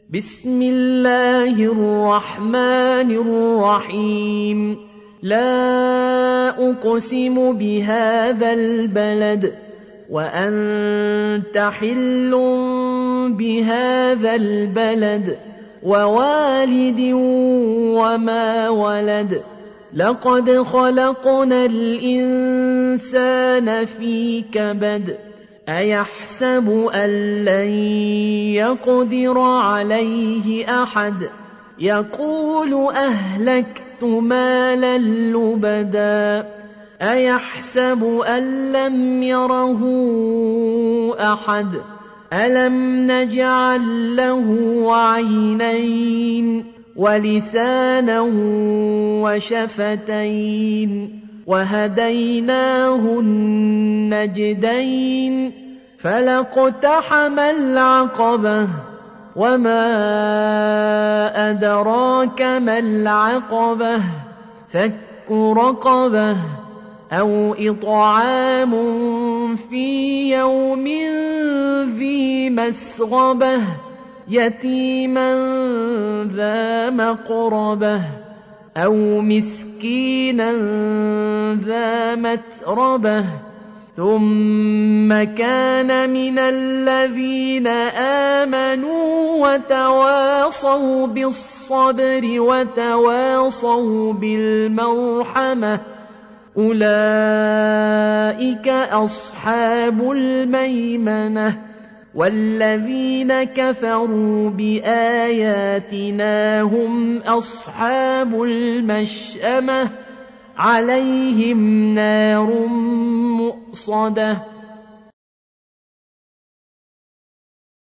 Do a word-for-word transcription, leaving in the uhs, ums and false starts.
بسم الله الرحمن الرحيم لا أقسم بهذا البلد وأنت حل بهذا البلد ووالد وما ولد لقد خلقنا الإنسان في كبد أيحسب أن لن يقدر عليه أحد يقول أهلكت مالا لبدا أيحسب أن لم يره أحد ألم نجعل له عينين ولسانا وشفتين وهديناه النجدين فلاقتحم العقبة وما أدراك ما العقبة فك رقبة أو إطعام في يوم ذي مسغبة يتيما ذا مقربة أو مسكينا ذا متربة ثم كان من الذين آمنوا وتواصوا بالصبر وتواصوا بالمرحمة أولئك أصحاب الميمنة والذين كفروا بآياتنا هم أصحاب المشأمة عليهم نار مؤصدة